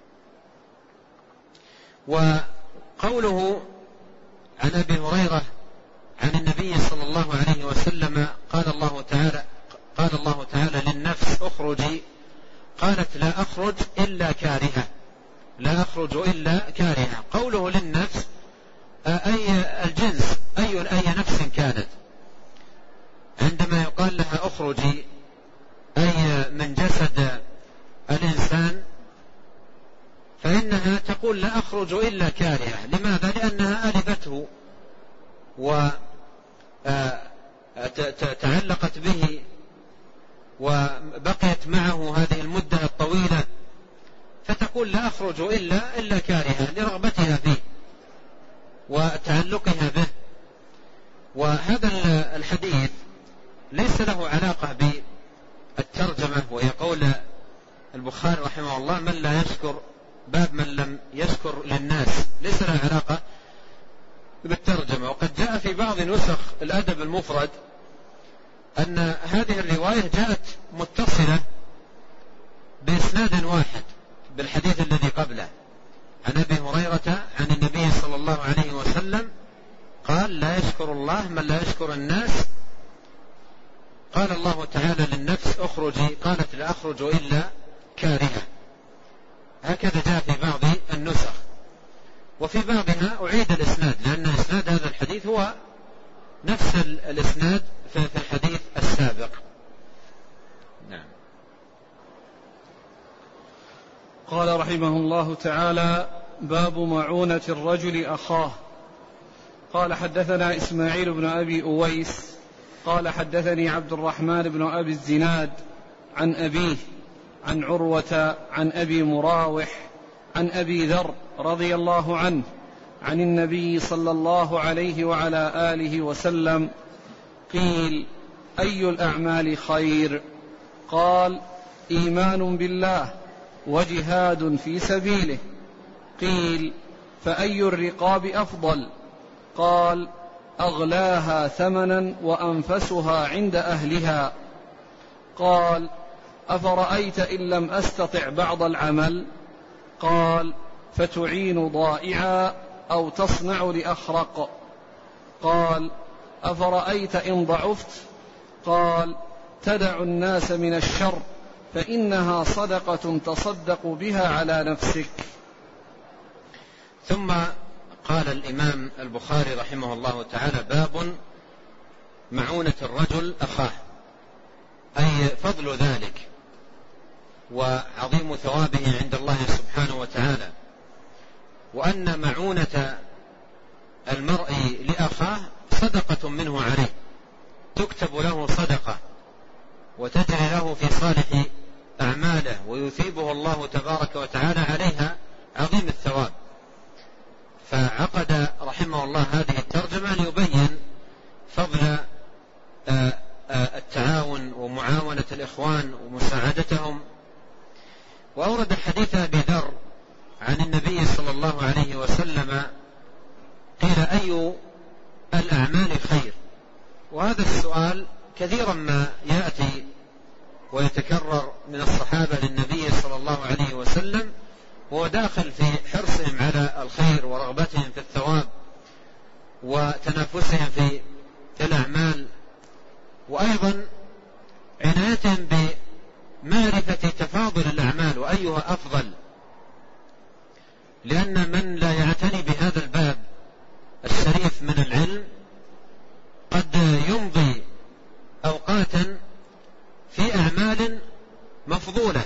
وقوله عن أبي هريرة عن النبي صلى الله عليه وسلم قال الله تعالى قال الله تعالى للنفس اخرجي، قالت لا أخرج إلا كارهة لا أخرج إلا كارهة. قوله للنفس أي الجنس أي, أي نفس كانت، عندما يقال لها أخرجي أي من جسد الإنسان فإنها تقول لا أخرج إلا كارهة. لماذا؟ لأنها ألبته وتعلقت به وبقيت معه هذه المدة الطويلة، فتقول لا أخرج إلا, إلا كارهة لرغبتها فيه وتعلقها به. وهذا الحديث ليس له علاقة بالترجمة، وهي قول البخاري رحمه الله من لا يشكر باب من لم يشكر للناس، ليس له علاقة بالترجمة. وقد جاء في بعض نسخ الأدب المفرد أن هذه الرواية جاءت متصلة بإسناد واحد بالحديث الذي قبله عن أبي هريرة عن النبي صلى الله عليه وسلم قال لا يشكر الله من لا يشكر الناس. قال الله تعالى للنفس اخرجي، قالت لا أخرج إلا كارهة. هكذا جاء في بعض النسخ، وفي بعضها أعيد الإسناد لأن إسناد هذا الحديث هو نفس الإسناد في الحديث السابق. نعم. قال رحمه الله تعالى باب معونة الرجل أخاه. قال حدثنا إسماعيل بن أبي أويس قال حدثني عبد الرحمن بن أبي الزناد عن أبيه عن عروة عن أبي مراوح عن أبي ذر رضي الله عنه عن النبي صلى الله عليه وعلى آله وسلم قيل أي الأعمال خير؟ قال إيمان بالله وجهاد في سبيله. قيل فأي الرقاب أفضل؟ قال أغلاها ثمنا وأنفسها عند أهلها. قال أفرأيت إن لم أستطع بعض العمل؟ قال فتعين ضائعا أو تصنع لأخرق. قال أفرأيت إن ضعفت؟ قال تدع الناس من الشر فإنها صدقة تصدق بها على نفسك. ثم قال الإمام البخاري رحمه الله تعالى: باب معونة الرجل أخاه، أي فضل ذلك وعظيم ثوابه عند الله سبحانه وتعالى، وأن معونة المرء لأخاه صدقة منه عليه، تكتب له صدقة وتجري له في صالح أعماله، ويثيبه الله تبارك وتعالى عليها عظيم الثواب. فعقد رحمه الله هذه الترجمة ليبين فضل التعاون ومعاونة الإخوان ومساعدتهم. وأورد حديث أبي ذر عن النبي صلى الله عليه وسلم قيل: أي الأعمال خير؟ وهذا السؤال كثيرا ما يأتي ويتكرر من الصحابة للنبي صلى الله عليه وسلم، وهو داخل في حرصهم على الخير ورغبتهم في الثواب وتنافسهم في الأعمال، وأيضا عنايتهم بمعرفة تفاضل الأعمال وأيها أفضل، لأن من لا يعتني بهذا الباب الشريف من العلم قد يمضي أوقاتا في أعمال مفضولة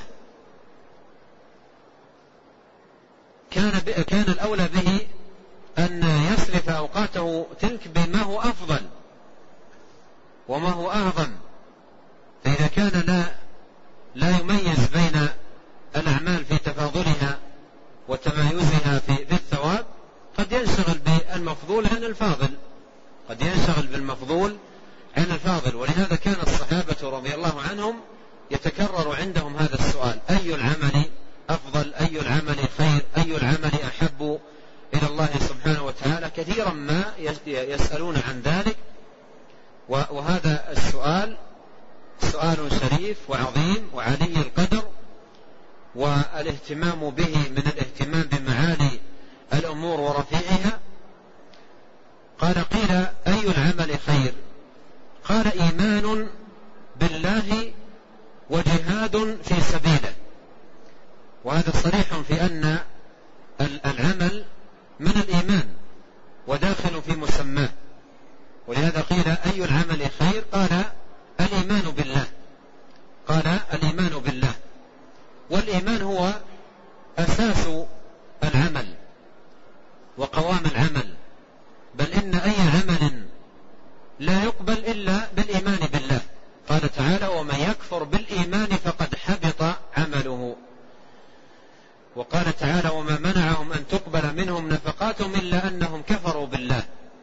كان, كان الأولى به أن يصرف أوقاته تلك بما هو أفضل وما هو أعظم. فإذا كان لا, لا يميز بين الأعمال في تفاضلها وتمايزها في, في الثواب، قد ينشغل بالمفضول عن الفاضل قد ينشغل بالمفضول عن الفاضل. ولهذا كان الصحابة رضي الله عنهم يتكرر عندهم هذا السؤال: أي العمل أفضل؟ أي العمل خير؟ أي العمل أحب إلى الله سبحانه وتعالى؟ كثيرا ما يسألون عن ذلك. وهذا السؤال سؤال شريف وعظيم وعلي القدر، والاهتمام به من الاهتمام بمعالي الأمور ورفيعها. قال: قيل: أي العمل خير؟ قال: إيمان بالله وجهاد في سبيله. وهذا صريح في أن العمل من الإيمان وداخل في مسماه. ولهذا قيل: أي العمل خير؟ قال: الإيمان بالله. قال: الإيمان بالله. والإيمان هو أساس العمل وقوام العمل، بل إن أي عمل لا يقبل إلا بالإيمان بالله. قال تعالى: ومن يكفر بالإيمان فقد حبط عمله. وقال تعالى: وما منعهم أن تقبل منهم نفقاتهم إلا أنهم كفروا بالله.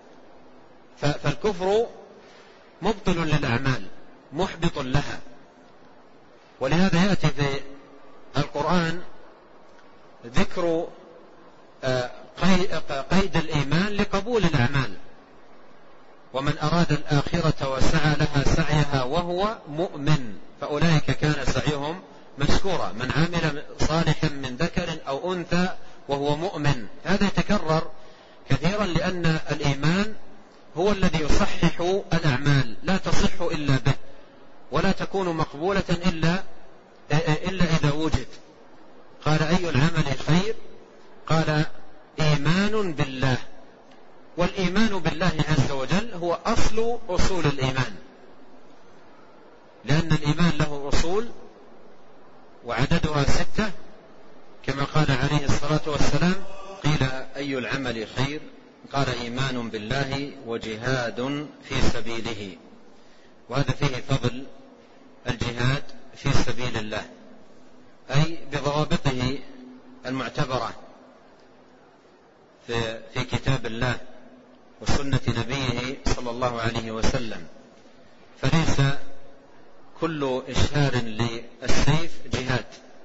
فالكفر مبطل للأعمال محبط لها. ولهذا يأتي في القرآن ذكر قيد الإيمان لقبول الأعمال: ومن أراد الآخرة وسعى لها سعيها وهو مؤمن فأولئك كان سعيهم مشكورا. من عمل صالحا من ذكر أو أنثى وهو مؤمن. هذا يتكرر كثيرا، لأن الإيمان هو الذي يصحح الأعمال، لا تصح إلا به، ولا تكون مقبولة إلا, إلا إذا وجد. قال: أي العمل خير؟ قال: إيمان بالله. والإيمان بالله عز وجل هو أصل أصول الإيمان، لأن الإيمان له أصول وعددها ستة، كما قال عليه الصلاة والسلام: قيل: أي العمل خير؟ قال: إيمان بالله وجهاد في سبيله. وهذا فيه فضل الجهاد في سبيل الله، أي بضوابطه المعتبرة في, في كتاب الله وسنة نبيه صلى الله عليه وسلم. فليس كل إشهار للسيف جهاد،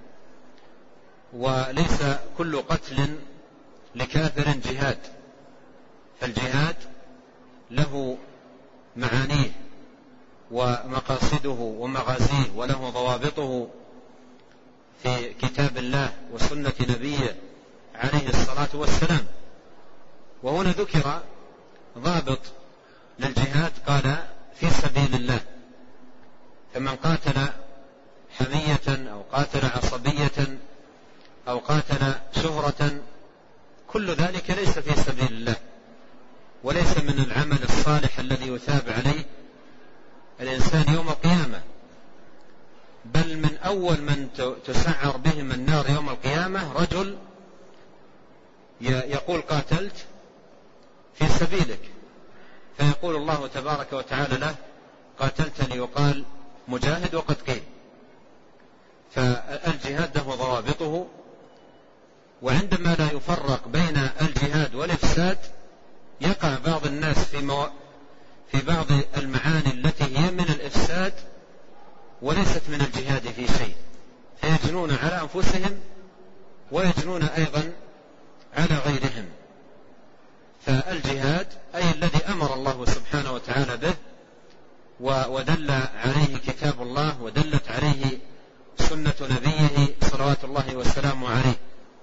وليس كل قتل لكافر جهاد. فالجهاد له معانيه ومقاصده ومغازيه، وله ضوابطه في كتاب الله وسنة نبيه عليه الصلاة والسلام. وهنا ذكر ضابط للجهاد، قال: في سبيل الله. فمن قاتل حمية أو قاتل عصبية أو قاتل شهرة، كل ذلك ليس في سبيل الله، وليس من العمل الصالح الذي يثاب عليه الإنسان يوم القيامة، بل من أول من تسعر بهم النار يوم القيامة رجل يقول قاتلت في سبيلك، فيقول الله تبارك وتعالى له قاتلتني وقال مجاهد وقد قيل. فالجهاد له ضوابطه، وعندما لا يفرق بين الجهاد والإفساد يقع بعض الناس في, مو... في بعض المعاني التي هي من الإفساد وليست من الجهاد في شيء، فيجنون على أنفسهم ويجنون أيضا على غيرهم. فالجهاد أي الذي أمر الله سبحانه وتعالى به ودل عليه كتاب الله ودلت عليه سنة نبيه صلوات الله والسلام عليه.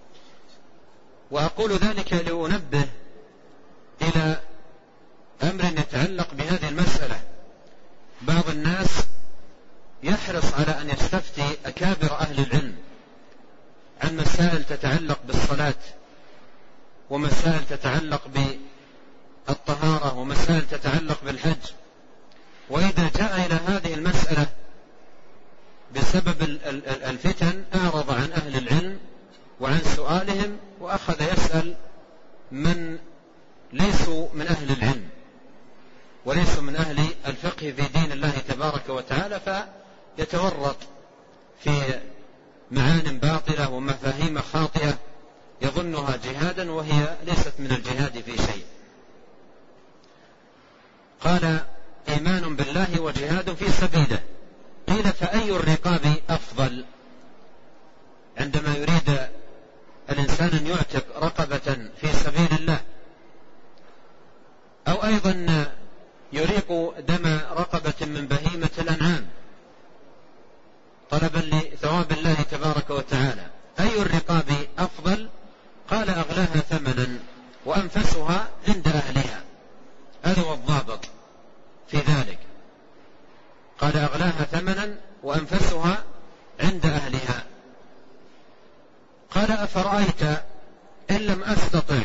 وأقول ذلك لأنبه إلى أمر يتعلق بهذه المسألة. بعض الناس يحرص على أن يستفتي أكابر أهل العلم عن مسائل تتعلق بالصلاة، ومسائل تتعلق بالطهارة، ومسائل تتعلق بالحج، وإذا جاء إلى هذه المسألة بسبب الفتن أعرض عن أهل العلم وعن سؤالهم، وأخذ يسأل من ليسوا من أهل العلم وليسوا من أهل الفقه في دين الله تبارك وتعالى، فيتورط في معان باطلة ومفاهيم خاطئة يظنها جهادا وهي ليست من الجهاد في شيء. قال إيمان بالله وجهاد في سبيله. قيل فأي الرقاب أفضل؟ عندما يريد الإنسان أن يعتق رقبة في سبيل الله، أو أيضا يريق دم رقبة من بهيمة الأنعام طلبا لثواب الله تبارك وتعالى، أي الرقاب أفضل؟ قال أغلاها ثمنا وأنفسها عند أهلها. هذا هو الضابط في ذلك. قال أغلاها ثمنا وأنفسها عند أهلها. قال أفرأيت إن لم أستطع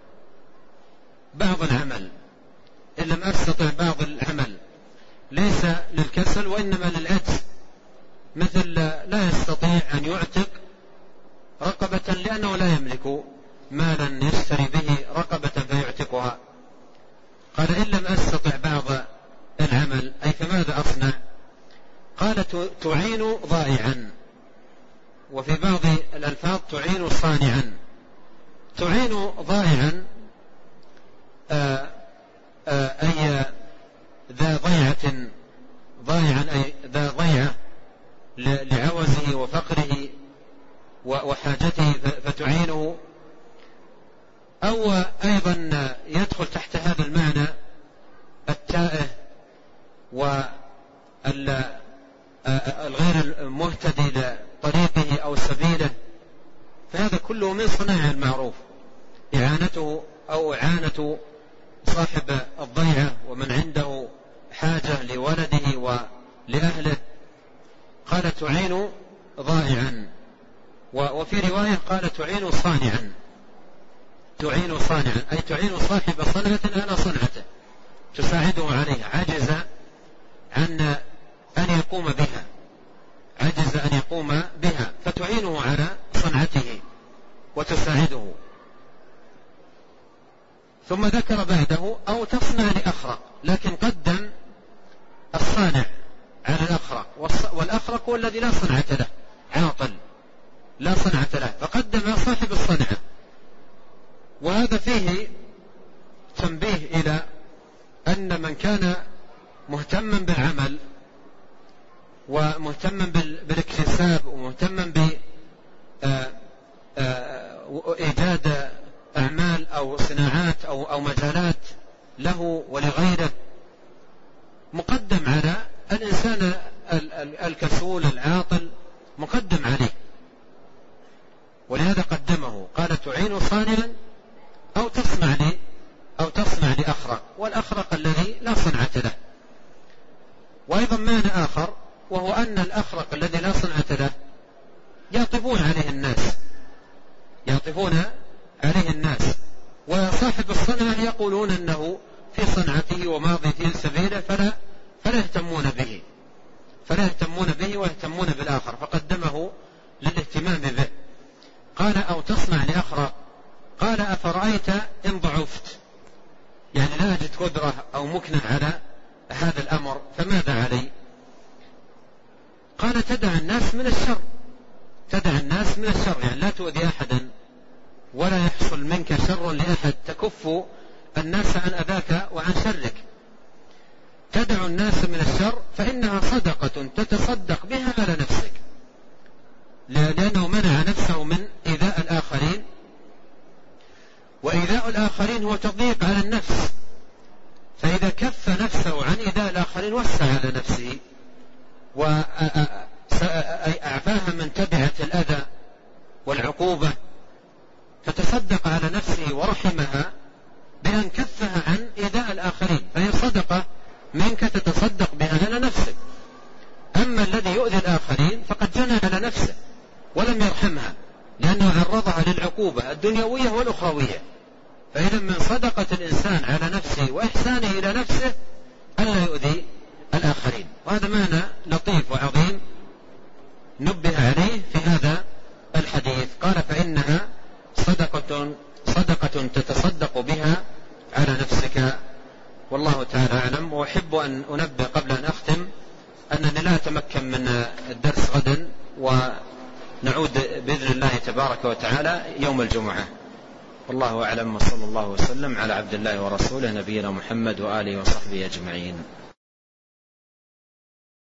بعض العمل، إن لم أستطع بعض العمل ليس للكسل وإنما للعجز، مثل لا يستطيع أن يعتق رقبة لأنه لا يملك مالا يشتري به رقبة فيعتقها. قال إن لم أستطع بعض العمل أي فماذا أصنع؟ قال تعين ضائعا، وفي بعض الألفاظ تعين صانعا. تعين ضائعا آآ آآ أي ذا ضيعة، ضائعا أي ذا ضيعة لعوزه وفقره وحاجته فتعينه. أو أيضا يدخل تحت هذا المعنى التائه والغير المهتدي لطريقه أو سبيله، فهذا كله من صنائع المعروف، إعانته أو إعانة صاحب الضيعة ومن عنده حاجة لولده ولأهله. قال تعين ضائعا، وفي رواية قال تعين صانعا. تعين صانعا أي تعين صاحب صنعة على صنعته، تساعده عليها، عجز عن أن يقوم بها، عجز أن يقوم بها فتعينه على صنعته وتساعده. ثم ذكر بعده أو تصنع لأخرق، لكن قدم الصانع على الأخرق، والأخرق هو الذي لا صنعة له، عاطل لا صنعة له، فقدم صاحب الصنعة. وهذا فيه تنبيه إلى أن من كان مهتما بالعمل ومهتما بالاكتساب ومهتما بإيجاد أعمال أو صناعات أو, أو مجالات له ولغيره، مقدم على الإنسان الكسول العاطل، مقدم عليه، ولهذا قدمه. قال تعين صانعا أو تصنع لي أو تصنع لأخرق، والأخرق الذي لا صنعة له. وأيضا معنى آخر وهو وأن الأخرق الذي لا صنعة له يعطفون عليه الناس يعطفون عليه الناس وصاحب الصنعة يقولون أنه في صنعته وماضي في سبيله فلا, فلا يهتمون به فلا يهتمون به ويهتمون بالآخر، فقدمه للاهتمام به. قال أو تصنع لأخرق، قال أفرأيت إن ضعفت، يعني لا أجد قدرة أو مكنة على هذا الأمر فماذا علي؟ قال تدع الناس من الشر تدع الناس من الشر يعني لا تؤذي أحدا ولا يحصل منك شر لأحد، تكف الناس عن أذاك وعن شرك. تدع الناس من الشر فإنها صدقة تتصدق بها على نفسك، لأنه منع نفسه من إيذاء الآخرين، وإيذاء الآخرين هو تضييق على النفس، فإذا كف نفسه عن إيذاء الآخرين وسع على نفسه وأعفاها من تبعة الأذى والعقوبة، فتصدق على نفسه ورحمها بأن كفها عن إيذاء الآخرين، فهي صدقة منك تتصدق بها على نفسك. أما الذي يؤذي الآخرين فقد جنى على نفسه ولم يرحمها، لأنه عرضها للعقوبة الدنيوية والأخروية. فإذا من صدقة الإنسان على نفسه وإحسانه إلى نفسه ألا يؤذي الآخرين، وهذا معنى لطيف وعظيم نبه عليه في هذا الحديث. قال فإنها صدقة صدقة تتصدق بها على نفسك، والله تعالى أعلم. وأحب أن أنبه قبل أن أختم أنني لا أتمكن من الدرس غدا، ونعود بإذن الله تبارك وتعالى يوم الجمعة، والله أعلم. وصلى الله وسلم على عبد الله ورسوله نبينا محمد وآله وصحبه أجمعين.